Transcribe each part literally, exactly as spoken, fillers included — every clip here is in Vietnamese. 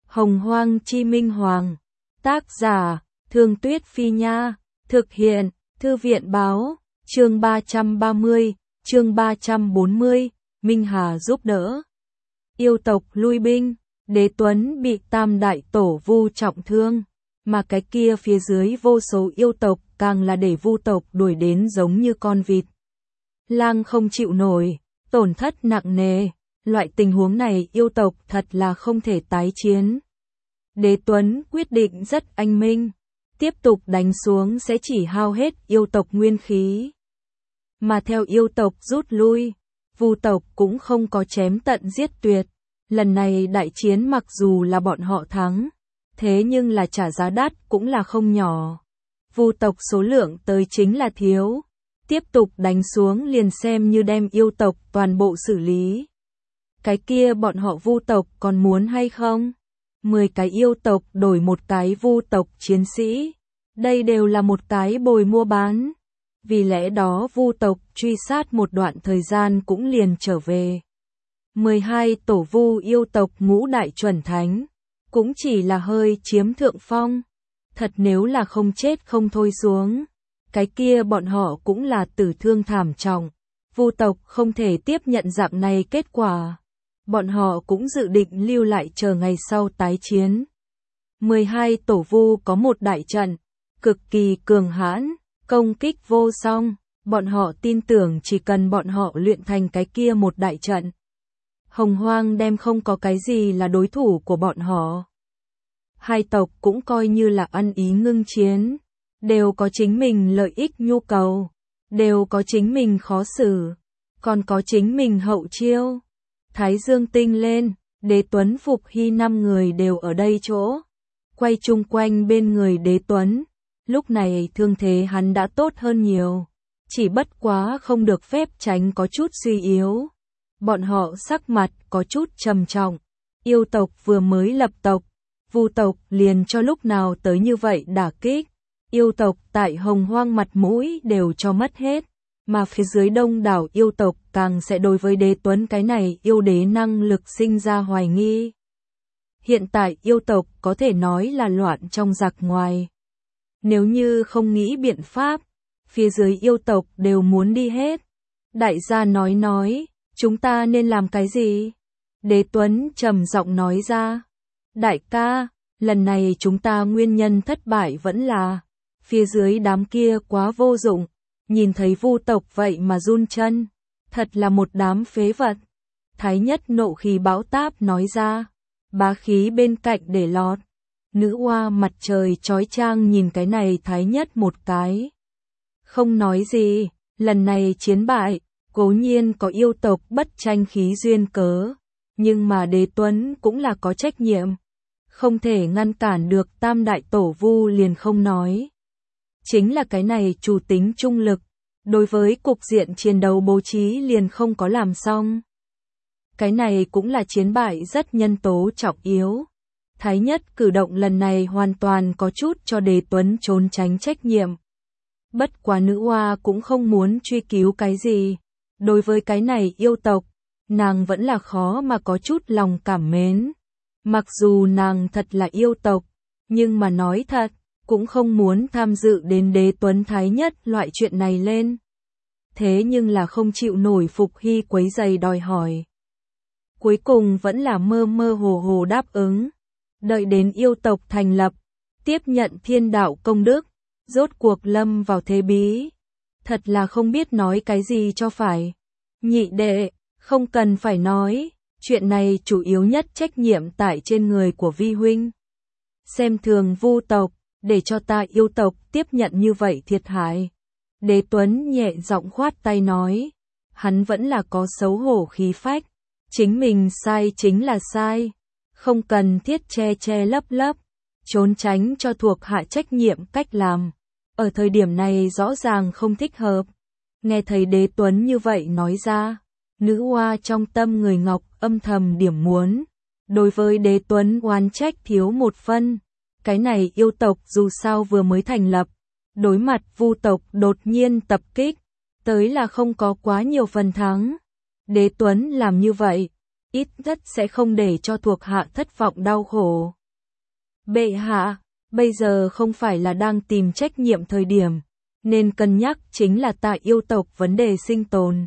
Hồng Hoang Chi Minh Hoàng. Tác giả, Thương Tuyết Phi Nha. Thực hiện, Thư viện Báo. Chương ba trăm ba mươi, chương ba trăm bốn mươi, Minh Hà giúp đỡ. Yêu tộc lui binh, Đế Tuấn bị Tam Đại Tổ Vu trọng thương, mà cái kia phía dưới vô số yêu tộc càng là để Vu tộc đuổi đến giống như con vịt. Lang không chịu nổi, tổn thất nặng nề, loại tình huống này yêu tộc thật là không thể tái chiến. Đế Tuấn quyết định rất anh minh, tiếp tục đánh xuống sẽ chỉ hao hết yêu tộc nguyên khí. Mà theo yêu tộc rút lui, Vu tộc cũng không có chém tận giết tuyệt. Lần này đại chiến mặc dù là bọn họ thắng, thế nhưng là trả giá đắt cũng là không nhỏ. Vu tộc số lượng tới chính là thiếu, tiếp tục đánh xuống liền xem như đem yêu tộc toàn bộ xử lý. Cái kia bọn họ Vu tộc còn muốn hay không? mười cái yêu tộc đổi một cái Vu tộc chiến sĩ, đây đều là một cái bồi mua bán. Vì lẽ đó Vu tộc truy sát một đoạn thời gian cũng liền trở về. mười hai tổ Vu yêu tộc ngũ đại chuẩn thánh, cũng chỉ là hơi chiếm thượng phong. Thật nếu là không chết không thôi xuống, cái kia bọn họ cũng là tử thương thảm trọng. Vu tộc không thể tiếp nhận dạng này kết quả. Bọn họ cũng dự định lưu lại chờ ngày sau tái chiến. mười hai tổ Vu có một đại trận, cực kỳ cường hãn, công kích vô song. Bọn họ tin tưởng chỉ cần bọn họ luyện thành cái kia một đại trận, Hồng Hoang đem không có cái gì là đối thủ của bọn họ. Hai tộc cũng coi như là ăn ý ngưng chiến, đều có chính mình lợi ích nhu cầu, đều có chính mình khó xử, còn có chính mình hậu chiêu. Thái Dương tinh lên, Đế Tuấn Phục Hy năm người đều ở đây chỗ, quay chung quanh bên người Đế Tuấn. Lúc này thương thế hắn đã tốt hơn nhiều, chỉ bất quá không được phép tránh có chút suy yếu. Bọn họ sắc mặt có chút trầm trọng. Yêu tộc vừa mới lập tộc, Vu tộc liền cho lúc nào tới như vậy đả kích. Yêu tộc tại Hồng Hoang mặt mũi đều cho mất hết, mà phía dưới đông đảo yêu tộc càng sẽ đối với Đế Tuấn cái này yêu đế năng lực sinh ra hoài nghi. Hiện tại yêu tộc có thể nói là loạn trong giặc ngoài. Nếu như không nghĩ biện pháp, phía dưới yêu tộc đều muốn đi hết. Đại gia nói nói, chúng ta nên làm cái gì? Đế Tuấn trầm giọng nói ra. Đại ca, lần này chúng ta nguyên nhân thất bại vẫn là phía dưới đám kia quá vô dụng, nhìn thấy Vu tộc vậy mà run chân, thật là một đám phế vật. Thái Nhất nộ khí bão táp nói ra, bá khí bên cạnh để lọt. Nữ oa mặt trời chói chang nhìn cái này Thái Nhất một cái. Không nói gì, lần này chiến bại, cố nhiên có yêu tộc bất tranh khí duyên cớ, nhưng mà Đế Tuấn cũng là có trách nhiệm. Không thể ngăn cản được Tam Đại Tổ Vu liền không nói. Chính là cái này chủ tính trung lực, đối với cục diện chiến đấu bố trí liền không có làm xong. Cái này cũng là chiến bại rất nhân tố trọng yếu. Thái Nhất cử động lần này hoàn toàn có chút cho Đế Tuấn trốn tránh trách nhiệm. Bất quá nữ oa cũng không muốn truy cứu cái gì. Đối với cái này yêu tộc, nàng vẫn là khó mà có chút lòng cảm mến. Mặc dù nàng thật là yêu tộc, nhưng mà nói thật, cũng không muốn tham dự đến Đế Tuấn Thái Nhất loại chuyện này lên. Thế nhưng là không chịu nổi Phục Hy quấy giày đòi hỏi. Cuối cùng vẫn là mơ mơ hồ hồ đáp ứng. Đợi đến yêu tộc thành lập, tiếp nhận thiên đạo công đức, rốt cuộc lâm vào thế bí. Thật là không biết nói cái gì cho phải. Nhị đệ, không cần phải nói, chuyện này chủ yếu nhất trách nhiệm tại trên người của Vi huynh. Xem thường Vu tộc, để cho ta yêu tộc tiếp nhận như vậy thiệt hại. Đế Tuấn nhẹ giọng khoát tay nói, hắn vẫn là có xấu hổ khí phách, chính mình sai chính là sai. Không cần thiết che che lấp lấp, trốn tránh cho thuộc hạ trách nhiệm cách làm. Ở thời điểm này rõ ràng không thích hợp. Nghe thấy Đế Tuấn như vậy nói ra, nữ oa trong tâm người ngọc âm thầm điểm muốn. Đối với Đế Tuấn oán trách thiếu một phân. Cái này yêu tộc dù sao vừa mới thành lập, đối mặt Vu tộc đột nhiên tập kích, tới là không có quá nhiều phần thắng. Đế Tuấn làm như vậy, ít nhất sẽ không để cho thuộc hạ thất vọng đau khổ. Bệ hạ, bây giờ không phải là đang tìm trách nhiệm thời điểm, nên cân nhắc chính là tại yêu tộc vấn đề sinh tồn.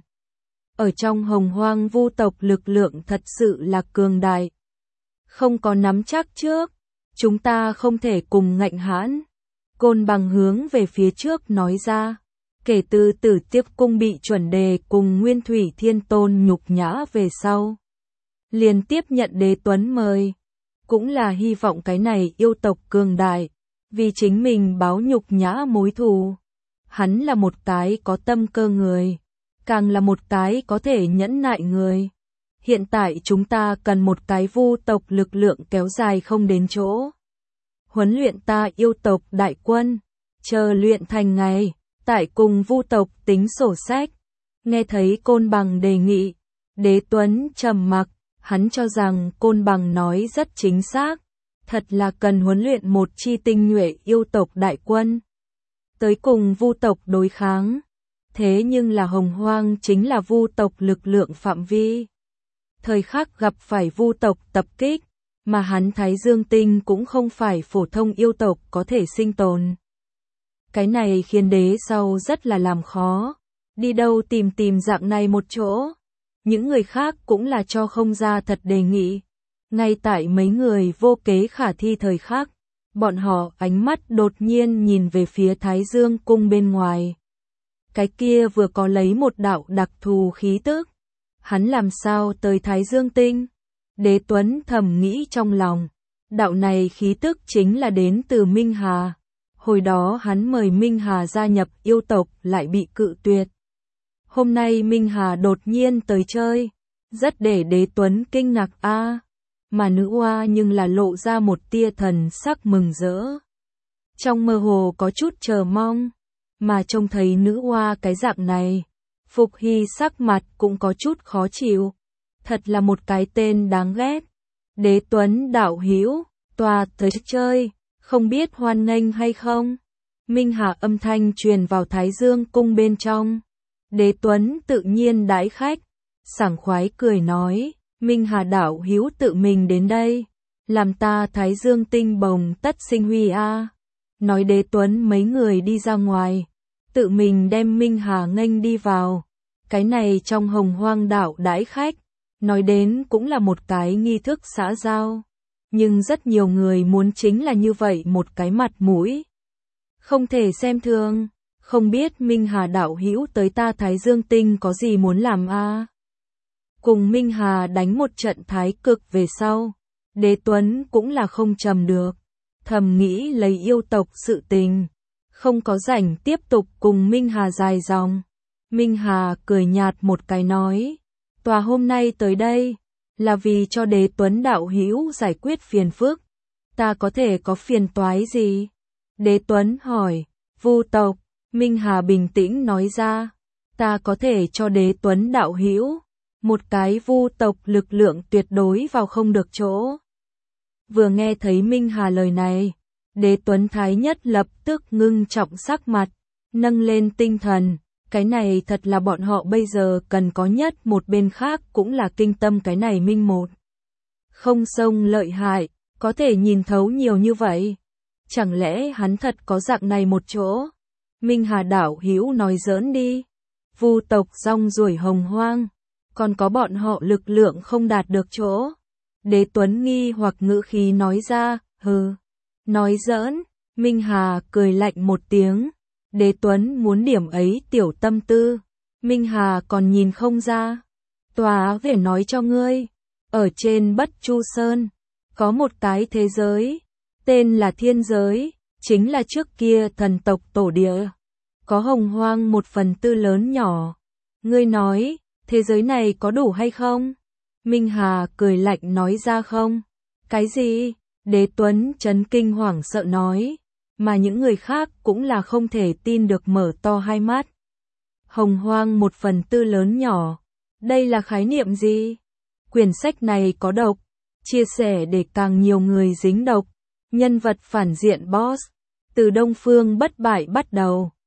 Ở trong hồng hoang vu tộc lực lượng thật sự là cường đại. Không có nắm chắc trước, chúng ta không thể cùng ngạnh hãn. Côn Bằng hướng về phía trước nói ra, kể từ Tử Tiếp Cung bị chuẩn đề cùng Nguyên Thủy Thiên Tôn nhục nhã về sau. Liền tiếp nhận Đế Tuấn mời, cũng là hy vọng cái này yêu tộc cường đại, vì chính mình báo nhục nhã mối thù. Hắn là một cái có tâm cơ người, càng là một cái có thể nhẫn nại người. Hiện tại chúng ta cần một cái vu tộc lực lượng kéo dài không đến chỗ. Huấn luyện ta yêu tộc đại quân, chờ luyện thành ngày, tại cùng vu tộc tính sổ sách. Nghe thấy Côn Bằng đề nghị, Đế Tuấn trầm mặc, hắn cho rằng Côn Bằng nói rất chính xác, thật là cần huấn luyện một chi tinh nhuệ yêu tộc đại quân. Tới cùng vu tộc đối kháng, thế nhưng là hồng hoang chính là vu tộc lực lượng phạm vi. Thời khắc gặp phải vu tộc tập kích, mà hắn Thái Dương Tinh cũng không phải phổ thông yêu tộc có thể sinh tồn. Cái này khiến đế sau rất là làm khó, đi đâu tìm tìm dạng này một chỗ. Những người khác cũng là cho không ra thật đề nghị. Ngay tại mấy người vô kế khả thi thời khắc, bọn họ ánh mắt đột nhiên nhìn về phía Thái Dương Cung bên ngoài. Cái kia vừa có lấy một đạo đặc thù khí tức. Hắn làm sao tới Thái Dương Tinh? Đế Tuấn thầm nghĩ trong lòng. Đạo này khí tức chính là đến từ Minh Hà. Hồi đó hắn mời Minh Hà gia nhập yêu tộc lại bị cự tuyệt. Hôm nay Minh Hà đột nhiên tới chơi, rất để Đế Tuấn kinh ngạc a, à, mà nữ oa nhưng là lộ ra một tia thần sắc mừng rỡ. Trong mơ hồ có chút chờ mong, mà trông thấy nữ oa cái dạng này, Phục Hy sắc mặt cũng có chút khó chịu. Thật là một cái tên đáng ghét. Đế Tuấn đạo hữu, tòa tới chơi, không biết hoan nghênh hay không? Minh Hà âm thanh truyền vào Thái Dương Cung bên trong. Đế Tuấn tự nhiên đãi khách, sảng khoái cười nói, Minh Hà đạo hữu tự mình đến đây, làm ta Thái Dương Tinh bồng tất sinh huy a. À. Nói Đế Tuấn mấy người đi ra ngoài, tự mình đem Minh Hà nghênh đi vào. Cái này trong hồng hoang đạo đãi khách, nói đến cũng là một cái nghi thức xã giao, nhưng rất nhiều người muốn chính là như vậy một cái mặt mũi. Không thể xem thường. Không biết Minh Hà đạo hữu tới ta Thái Dương Tinh có gì muốn làm a? À? Cùng Minh Hà đánh một trận thái cực về sau, Đế Tuấn cũng là không trầm được, thầm nghĩ lấy yêu tộc sự tình, không có rảnh tiếp tục cùng Minh Hà dài dòng. Minh Hà cười nhạt một cái nói, tòa hôm nay tới đây, là vì cho Đế Tuấn đạo hữu giải quyết phiền phức, ta có thể có phiền toái gì? Đế Tuấn hỏi, vu tộc. Minh Hà bình tĩnh nói ra, ta có thể cho Đế Tuấn đạo hữu một cái vu tộc lực lượng tuyệt đối vào không được chỗ. Vừa nghe thấy Minh Hà lời này, Đế Tuấn Thái nhất lập tức ngưng trọng sắc mặt, nâng lên tinh thần, cái này thật là bọn họ bây giờ cần có nhất, một bên khác cũng là kinh tâm cái này Minh một. Không sông lợi hại, có thể nhìn thấu nhiều như vậy. Chẳng lẽ hắn thật có dạng này một chỗ? Minh Hà đạo hữu nói giỡn đi. Vu tộc rong ruổi hồng hoang, còn có bọn họ lực lượng không đạt được chỗ. Đế Tuấn nghi hoặc ngữ khí nói ra, hừ, nói giỡn. Minh Hà cười lạnh một tiếng. Đế Tuấn muốn điểm ấy tiểu tâm tư, Minh Hà còn nhìn không ra. Tòa về nói cho ngươi, ở trên Bất Chu Sơn, có một cái thế giới, tên là thiên giới, chính là trước kia thần tộc tổ địa, có hồng hoang một phần tư lớn nhỏ. Ngươi nói, thế giới này có đủ hay không? Minh Hà cười lạnh nói ra không. Cái gì? Đế Tuấn chấn kinh hoảng sợ nói, mà những người khác cũng là không thể tin được mở to hai mắt. Hồng hoang một phần tư lớn nhỏ, đây là khái niệm gì? Quyển sách này có độc, chia sẻ để càng nhiều người dính độc. Nhân vật phản diện boss, từ Đông Phương bất bại bắt đầu.